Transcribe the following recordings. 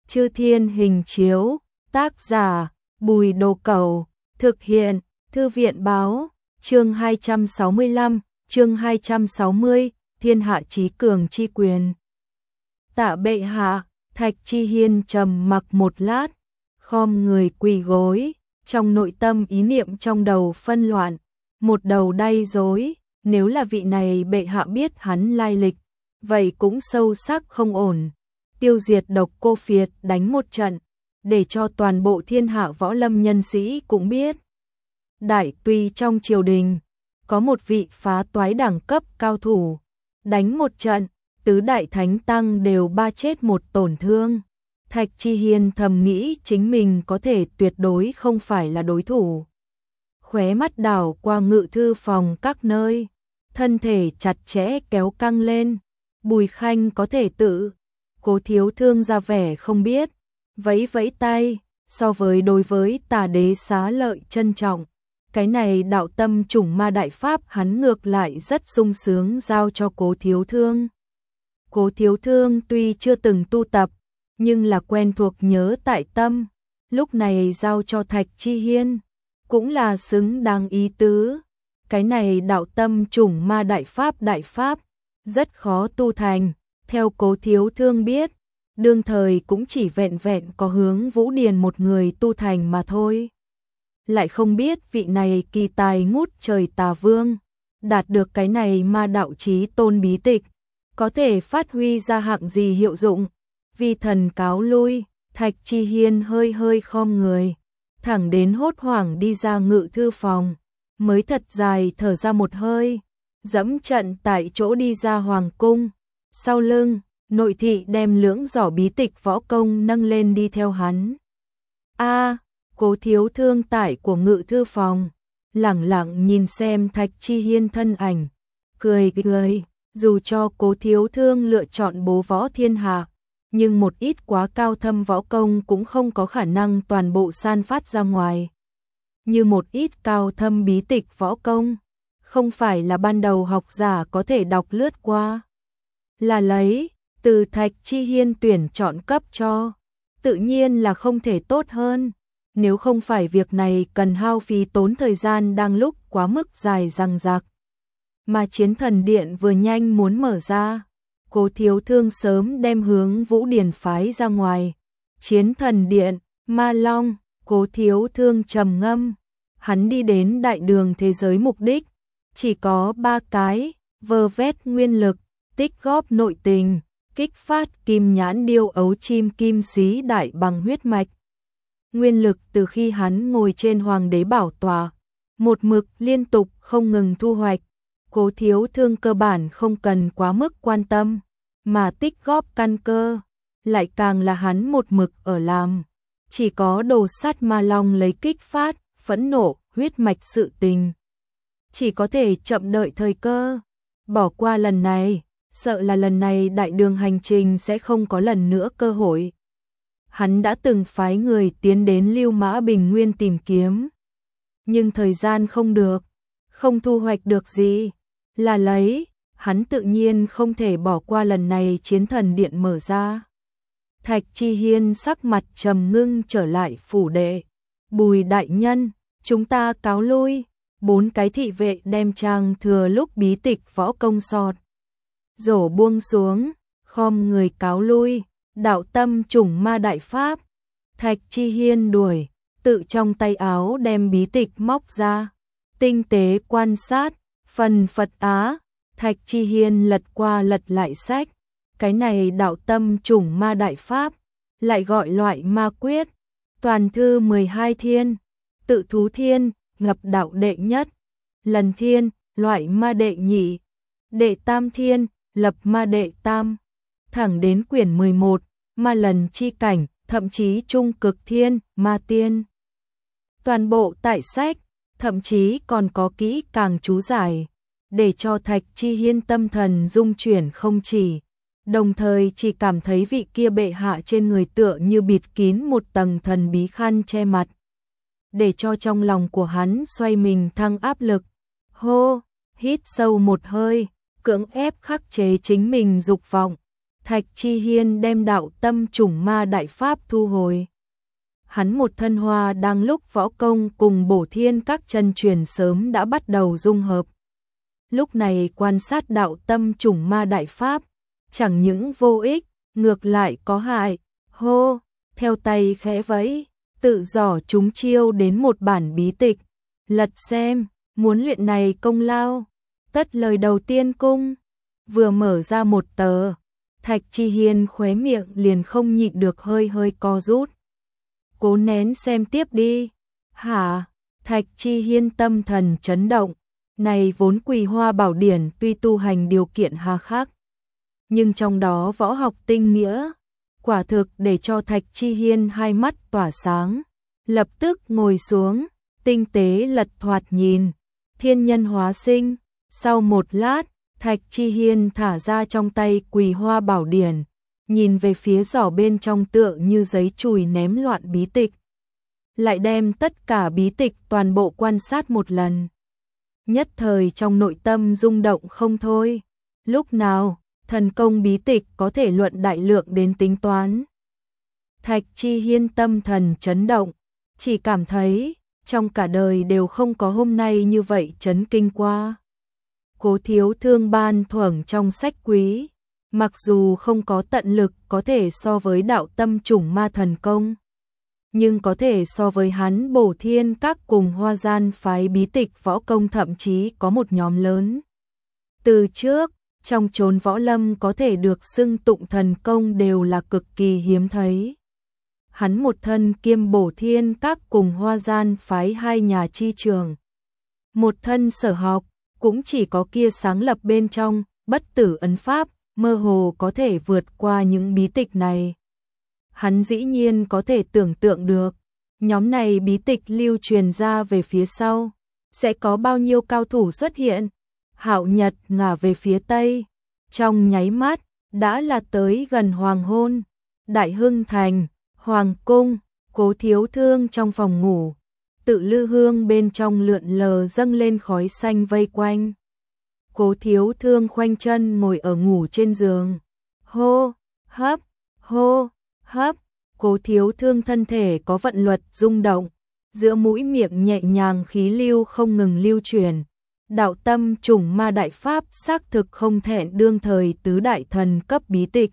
Chư Thiên Hình Chiếu, tác giả Bùi Đồ Cẩu, thực hiện Thư viện Báo, chương 265, chương 260, Thiên hạ chí cường chi quyền. Tạ bệ hạ, Thạch Chi Hiên trầm mặc một lát, khom người quỳ gối, trong nội tâm ý niệm trong đầu phân loạn, một đầu đay rối, nếu là vị này bệ hạ biết hắn lai lịch, vậy cũng sâu sắc không ổn. Tiêu diệt Độc Cô Phiệt đánh một trận, để cho toàn bộ thiên hạ võ lâm nhân sĩ cũng biết. Đại tùy trong triều đình, có một vị phá toái đẳng cấp cao thủ, đánh một trận, tứ đại thánh tăng đều ba chết một tổn thương. Thạch Chi Hiên thầm nghĩ chính mình có thể tuyệt đối không phải là đối thủ. Khóe mắt đảo qua ngự thư phòng các nơi, thân thể chặt chẽ kéo căng lên. Bùi Khanh có thể tự, Cố Thiếu Thương ra vẻ không biết, vẫy vẫy tay, so với đối với Tà Đế xá lợi trân trọng. Cái này đạo tâm chủng ma đại pháp hắn ngược lại rất sung sướng giao cho Cố Thiếu Thương. Cố Thiếu Thương tuy chưa từng tu tập, nhưng là quen thuộc nhớ tại tâm, lúc này giao cho Thạch Chi Hiên, cũng là xứng đáng ý tứ. Cái này đạo tâm chủng ma đại pháp, rất khó tu thành, theo Cố Thiếu Thương biết, đương thời cũng chỉ vẹn vẹn có Hướng Vũ Điền một người tu thành mà thôi. Lại không biết vị này kỳ tài ngút trời Tà Vương, đạt được cái này ma đạo chí tôn bí tịch, có thể phát huy ra hạng gì hiệu dụng. Vi thần cáo lui, Thạch Chi Hiên hơi hơi khom người, thẳng đến hốt hoảng đi ra ngự thư phòng, mới thật dài thở ra một hơi, dẫm trận tại chỗ đi ra hoàng cung. Sau lưng, nội thị đem lưỡng giỏ bí tịch võ công nâng lên đi theo hắn. Cố Thiếu Thương tại của ngự thư phòng, lẳng lặng nhìn xem Thạch Chi Hiên thân ảnh, cười cười, dù cho Cố Thiếu Thương lựa chọn bố võ thiên hạ, nhưng một ít quá cao thâm võ công cũng không có khả năng toàn bộ san phát ra ngoài. Như một ít cao thâm bí tịch võ công, không phải là ban đầu học giả có thể đọc lướt qua. Là lấy, từ Thạch Chi Hiên tuyển chọn cấp cho, tự nhiên là không thể tốt hơn. Nếu không phải việc này cần hao phí tốn thời gian đang lúc quá mức dài dằng dặc, mà Chiến Thần Điện vừa nhanh muốn mở ra, Cố Thiếu Thương sớm đem Hướng Vũ Điền phái ra ngoài. Chiến Thần Điện, Ma Long, Cố Thiếu Thương trầm ngâm, hắn đi đến đại đường thế giới mục đích chỉ có 3 cái: vơ vét nguyên lực, tích góp nội tình, kích phát kim nhãn điêu ấu chim kim xí đại bằng huyết mạch. Nguyên lực từ khi hắn ngồi trên hoàng đế bảo tọa, một mực liên tục không ngừng thu hoạch, Cố Thiếu Thương cơ bản không cần quá mức quan tâm, mà tích góp căn cơ, lại càng là hắn một mực ở làm. Chỉ có đồ sát Ma Long lấy kích phát, phẫn nộ, huyết mạch sự tình. Chỉ có thể chậm đợi thời cơ, bỏ qua lần này, sợ là lần này đại đường hành trình sẽ không có lần nữa cơ hội. Hắn đã từng phái người tiến đến Lưu Mã Bình Nguyên tìm kiếm, nhưng thời gian không được, không thu hoạch được gì, là lấy, hắn tự nhiên không thể bỏ qua lần này Chiến Thần Điện mở ra. Thạch Chi Hiên sắc mặt trầm ngưng trở lại phủ đệ. Bùi đại nhân, chúng ta cáo lui. 4 cái thị vệ đem trang thừa lúc bí tịch võ công sọt rổ buông xuống, khom người cáo lui. Đạo tâm chủng ma đại pháp. Thạch Chi Hiên đuổi, tự trong tay áo đem bí tịch móc ra, tinh tế quan sát, phần Phật Á. Thạch Chi Hiên lật qua lật lại sách, cái này đạo tâm chủng ma đại pháp, lại gọi loại ma quyết, toàn thư 12 thiên, tự thú thiên, ngập đạo đệ nhất, lần thiên, loại ma đệ nhị, đệ tam thiên, lập ma đệ tam, thẳng đến quyển 11, ma lần chi cảnh, thậm chí trung cực thiên, ma tiên. Toàn bộ tại sách, thậm chí còn có kỹ càng chú giải, để cho Thạch Chi Hiên tâm thần rung chuyển không chỉ, đồng thời chỉ cảm thấy vị kia bệ hạ trên người tựa như bịt kín một tầng thần bí khăn che mặt, để cho trong lòng của hắn xoay mình thăng áp lực. Hô, hít sâu một hơi, cưỡng ép khắc chế chính mình dục vọng, Thạch Chi Hiên đem đạo tâm trùng ma đại pháp thu hồi. Hắn một thân hoa đang lúc võ công cùng bổ thiên các chân truyền sớm đã bắt đầu dung hợp. Lúc này quan sát đạo tâm trùng ma đại pháp, chẳng những vô ích, ngược lại có hại. Hô, theo tay khẽ vẫy, tự dò chúng chiêu đến một bản bí tịch. Lật xem, muốn luyện này công lao. Tất lời đầu tiên cung, vừa mở ra một tờ, Thạch Chi Hiên khóe miệng liền không nhịn được hơi hơi co rút. Cố nén xem tiếp đi. Hả? Thạch Chi Hiên tâm thần chấn động. Này vốn Quỳ Hoa Bảo Điển tuy tu hành điều kiện hà khắc, nhưng trong đó võ học tinh nghĩa, quả thực để cho Thạch Chi Hiên hai mắt tỏa sáng. Lập tức ngồi xuống, tinh tế lật thoạt nhìn. Thiên nhân hóa sinh. Sau một lát, Thạch Chi Hiên thả ra trong tay Quỳ Hoa Bảo Điển, nhìn về phía giỏ bên trong tựa như giấy chùi ném loạn bí tịch. Lại đem tất cả bí tịch toàn bộ quan sát một lần. Nhất thời trong nội tâm rung động không thôi. Lúc nào, thần công bí tịch có thể luận đại lượng đến tính toán. Thạch Chi Hiên tâm thần chấn động, chỉ cảm thấy trong cả đời đều không có hôm nay như vậy chấn kinh qua. Cố Thiếu Thương ban thưởng trong sách quý, mặc dù không có tận lực có thể so với đạo tâm trùng ma thần công, nhưng có thể so với hắn bổ thiên các cùng Hoa Gian phái bí tịch võ công, thậm chí có một nhóm lớn. Từ trước, trong chốn võ lâm có thể được xưng tụng thần công đều là cực kỳ hiếm thấy. Hắn một thân kiêm bổ thiên các cùng Hoa Gian phái hai nhà chi trường. Một thân sở học, cũng chỉ có kia sáng lập bên trong, bất tử ấn pháp, mơ hồ có thể vượt qua những bí tịch này. Hắn dĩ nhiên có thể tưởng tượng được, nhóm này bí tịch lưu truyền ra về phía sau, sẽ có bao nhiêu cao thủ xuất hiện. Hạo nhật ngả về phía tây, trong nháy mắt, đã là tới gần hoàng hôn. Đại Hưng Thành, Hoàng Cung, Cố Thiếu Thương trong phòng ngủ, tự lư hương bên trong lượn lờ dâng lên khói xanh vây quanh. Cố Thiếu Thương khoanh chân ngồi ở ngủ trên giường. Hô, hấp, hô, hấp. Cố Thiếu Thương thân thể có vận luật rung động, giữa mũi miệng nhẹ nhàng khí lưu không ngừng lưu truyền. Đạo tâm trùng ma đại pháp xác thực không thẹn đương thời tứ đại thần cấp bí tịch.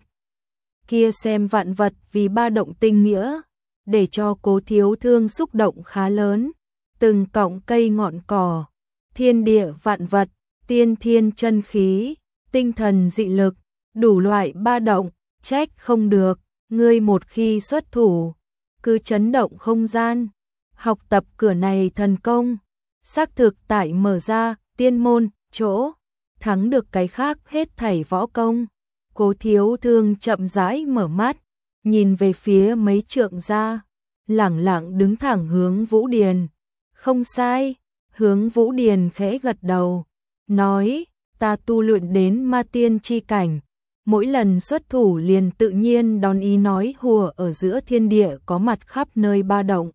Kia xem vạn vật vì ba động tinh nghĩa, để cho Cố Thiếu Thương xúc động khá lớn. Từng cọng cây ngọn cỏ, thiên địa vạn vật, tiên thiên chân khí, tinh thần dị lực, đủ loại ba động, trách không được, ngươi một khi xuất thủ, cứ chấn động không gian. Học tập cửa này thần công, xác thực tại mở ra tiên môn chỗ, thắng được cái khác hết thảy võ công. Cố Thiếu Thương chậm rãi mở mắt, nhìn về phía mấy trượng ra, lẳng lặng đứng thẳng hướng Vũ Điền. Không sai, Hướng Vũ Điền khẽ gật đầu, nói, ta tu luyện đến ma tiên chi cảnh, mỗi lần xuất thủ liền tự nhiên đón ý nói hùa ở giữa thiên địa có mặt khắp nơi ba động.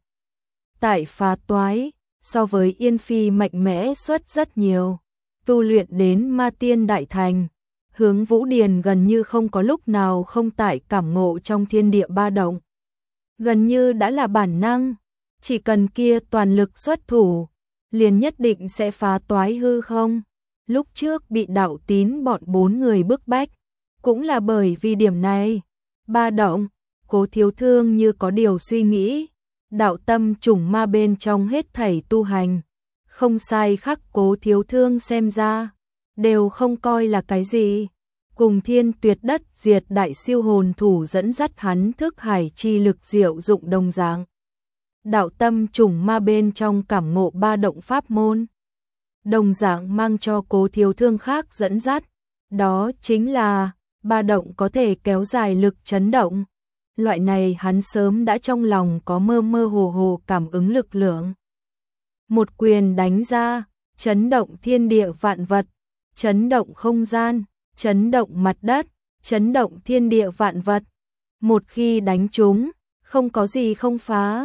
Tại phá toái, so với Yên Phi mạnh mẽ xuất rất nhiều, tu luyện đến ma tiên đại thành. Hướng Vũ Điền gần như không có lúc nào không tại cảm ngộ trong thiên địa ba động. Gần như đã là bản năng, chỉ cần kia toàn lực xuất thủ, liền nhất định sẽ phá toái hư không. Lúc trước bị Đạo Tín bọn 4 người bức bách, cũng là bởi vì điểm này. Ba động, Cố Thiếu Thương như có điều suy nghĩ, đạo tâm trùng ma bên trong hết thảy tu hành, không sai khắc Cố Thiếu Thương xem ra, đều không coi là cái gì. Cùng thiên tuyệt đất diệt đại siêu hồn thủ dẫn dắt hắn thức hải chi lực diệu dụng đồng dạng. Đạo tâm trùng ma bên trong cảm ngộ ba động pháp môn, đồng dạng mang cho Cố Thiếu Thương khác dẫn dắt, đó chính là ba động có thể kéo dài lực chấn động. Loại này hắn sớm đã trong lòng có mơ mơ hồ hồ cảm ứng lực lượng. Một quyền đánh ra, chấn động thiên địa vạn vật, chấn động không gian, chấn động mặt đất, chấn động thiên địa vạn vật. Một khi đánh trúng, không có gì không phá.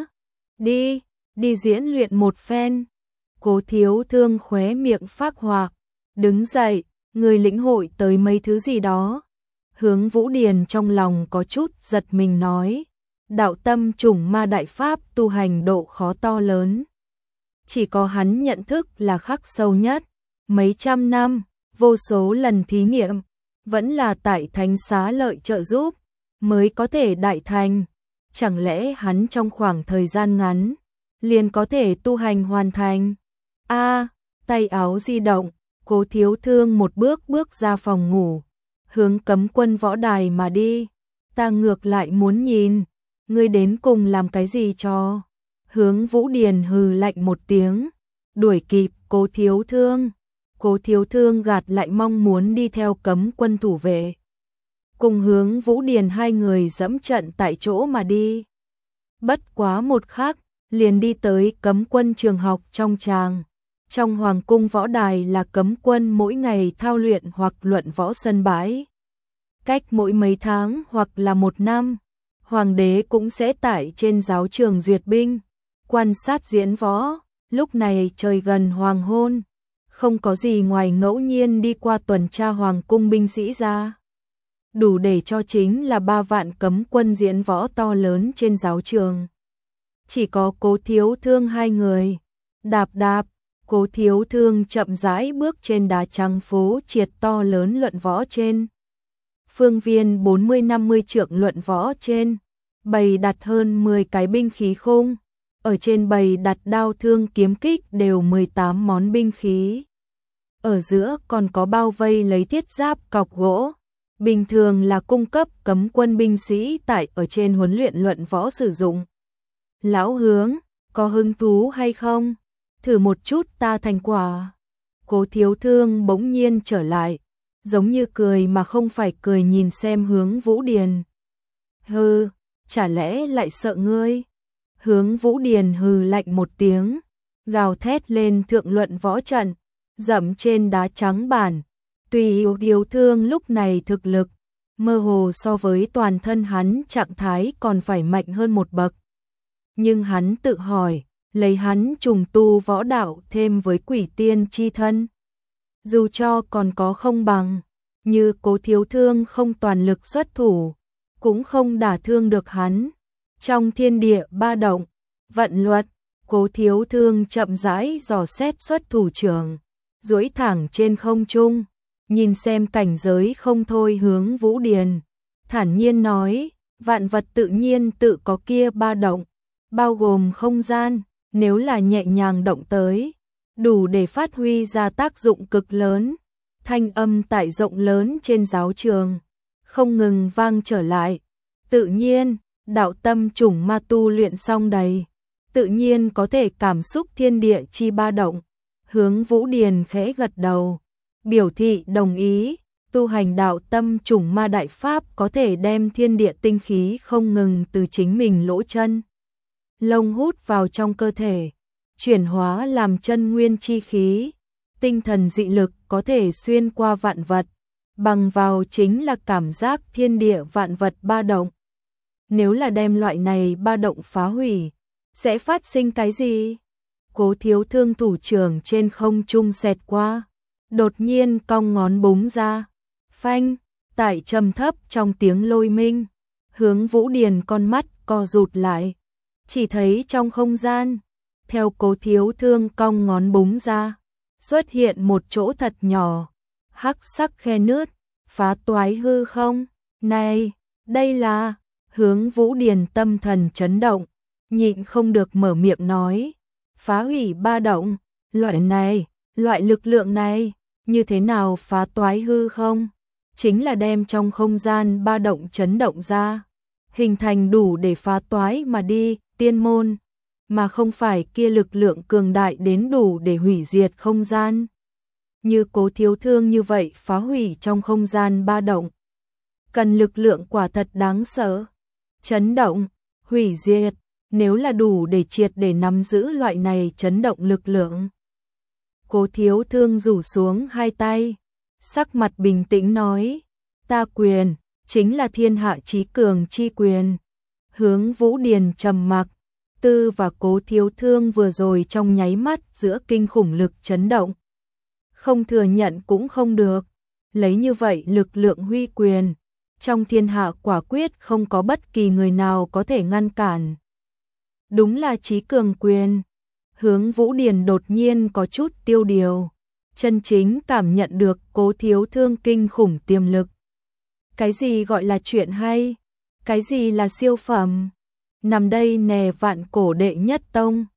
Đi diễn luyện một phen. Cố Thiếu Thương khóe miệng phác hoạt, đứng dậy, người lĩnh hội tới mấy thứ gì đó. Hướng Vũ Điền trong lòng có chút giật mình nói, đạo tâm trùng ma đại pháp tu hành độ khó to lớn. Chỉ có hắn nhận thức là khắc sâu nhất, mấy trăm năm, vô số lần thí nghiệm, vẫn là tại Thánh Xá Lợi trợ giúp, mới có thể đại thành. Chẳng lẽ hắn trong khoảng thời gian ngắn, liền có thể tu hành hoàn thành? Tay áo di động, Cố Thiếu Thương một bước bước ra phòng ngủ, hướng Cấm Quân võ đài mà đi. Ta ngược lại muốn nhìn, ngươi đến cùng làm cái gì cho? Hướng Vũ Điền hừ lạnh một tiếng, đuổi kịp Cố Thiếu Thương. Cố Thiếu Thương gạt lại mong muốn đi theo Cấm Quân thủ vệ. Cùng Hướng Vũ Điền hai người dẫm trận tại chỗ mà đi. Bất quá một khắc, liền đi tới Cấm Quân trường học trong tràng. Trong Hoàng cung võ đài là Cấm Quân mỗi ngày thao luyện hoặc luận võ sân bãi. Cách mỗi mấy tháng hoặc là một năm, Hoàng đế cũng sẽ tại trên giáo trường duyệt binh, quan sát diễn võ. Lúc này trời gần hoàng hôn, không có gì ngoài ngẫu nhiên đi qua tuần tra Hoàng cung binh sĩ ra. Đủ để cho chính là 3 vạn Cấm Quân diễn võ to lớn trên giáo trường. Chỉ có Cố Thiếu Thương hai người. Đạp đạp, Cố Thiếu Thương chậm rãi bước trên đá trắng phố triệt to lớn luận võ trên. Phương viên 40-50 trượng luận võ trên, bày đặt hơn 10 cái binh khí khung. Ở trên bày đặt đao thương kiếm kích đều 18 món binh khí. Ở giữa còn có bao vây lấy thiết giáp cọc gỗ. Bình thường là cung cấp Cấm Quân binh sĩ tại ở trên huấn luyện luận võ sử dụng. Lão Hướng, có hứng thú hay không? Thử một chút ta thành quả. Cố Thiếu Thương bỗng nhiên trở lại, giống như cười mà không phải cười nhìn xem Hướng Vũ Điền. Hừ, chả lẽ lại sợ ngươi? Hướng Vũ Điền hừ lạnh một tiếng, gào thét lên thượng luận võ trận, dẫm trên đá trắng bản. Tuy Thiếu Thương lúc này thực lực, mơ hồ so với toàn thân hắn trạng thái còn phải mạnh hơn một bậc. Nhưng hắn tự hỏi, lấy hắn trùng tu võ đạo thêm với quỷ tiên chi thân. Dù cho còn có không bằng, như Cố Thiếu Thương không toàn lực xuất thủ, cũng không đả thương được hắn. Trong thiên địa ba động, vận luật, Cố Thiếu Thương chậm rãi dò xét xuất thủ trường, duỗi thẳng trên không trung, nhìn xem cảnh giới không thôi Hướng Vũ Điền, thản nhiên nói, vạn vật tự nhiên tự có kia ba động, bao gồm không gian, nếu là nhẹ nhàng động tới, đủ để phát huy ra tác dụng cực lớn. Thanh âm tại rộng lớn trên giáo trường, không ngừng vang trở lại. Tự nhiên, đạo tâm chủng ma tu luyện xong đầy, tự nhiên có thể cảm xúc thiên địa chi ba động. Hướng Vũ Điền khẽ gật đầu, biểu thị đồng ý. Tu hành đạo tâm chủng ma đại pháp có thể đem thiên địa tinh khí không ngừng từ chính mình lỗ chân lông hút vào trong cơ thể, chuyển hóa làm chân nguyên chi khí. Tinh thần dị lực có thể xuyên qua vạn vật, bằng vào chính là cảm giác thiên địa vạn vật ba động. Nếu là đem loại này ba động phá hủy, sẽ phát sinh cái gì? Cố Thiếu Thương thủ trưởng trên không trung xẹt qua, đột nhiên cong ngón búng ra. Phanh, tại trầm thấp trong tiếng lôi minh, Hướng Vũ Điền con mắt co rụt lại, chỉ thấy trong không gian, theo Cố Thiếu Thương cong ngón búng ra, xuất hiện một chỗ thật nhỏ, hắc sắc khe nứt, phá toái hư không. Này, đây là... Hướng Vũ Điền tâm thần chấn động, nhịn không được mở miệng nói, phá hủy ba động, loại lực lượng này, như thế nào phá toái hư không? Chính là đem trong không gian ba động chấn động ra, hình thành đủ để phá toái mà đi, tiên môn, mà không phải kia lực lượng cường đại đến đủ để hủy diệt không gian. Như Cố Thiếu Thương như vậy phá hủy trong không gian ba động, cần lực lượng quả thật đáng sợ. Chấn động, hủy diệt, nếu là đủ để triệt để nắm giữ loại này chấn động lực lượng. Cố Thiếu Thương rủ xuống hai tay, sắc mặt bình tĩnh nói, ta quyền, chính là thiên hạ chí cường chi quyền. Hướng Vũ Điền trầm mặc, Tư và Cố Thiếu Thương vừa rồi trong nháy mắt giữa kinh khủng lực chấn động. Không thừa nhận cũng không được, lấy như vậy lực lượng huy quyền, trong thiên hạ quả quyết không có bất kỳ người nào có thể ngăn cản. Đúng là trí cường quyền. Hướng Vũ Điền đột nhiên có chút tiêu điều, chân chính cảm nhận được Cố Thiếu Thương kinh khủng tiềm lực. Cái gì gọi là chuyện hay? Cái gì là siêu phẩm? Nằm đây nè vạn cổ đệ nhất tông.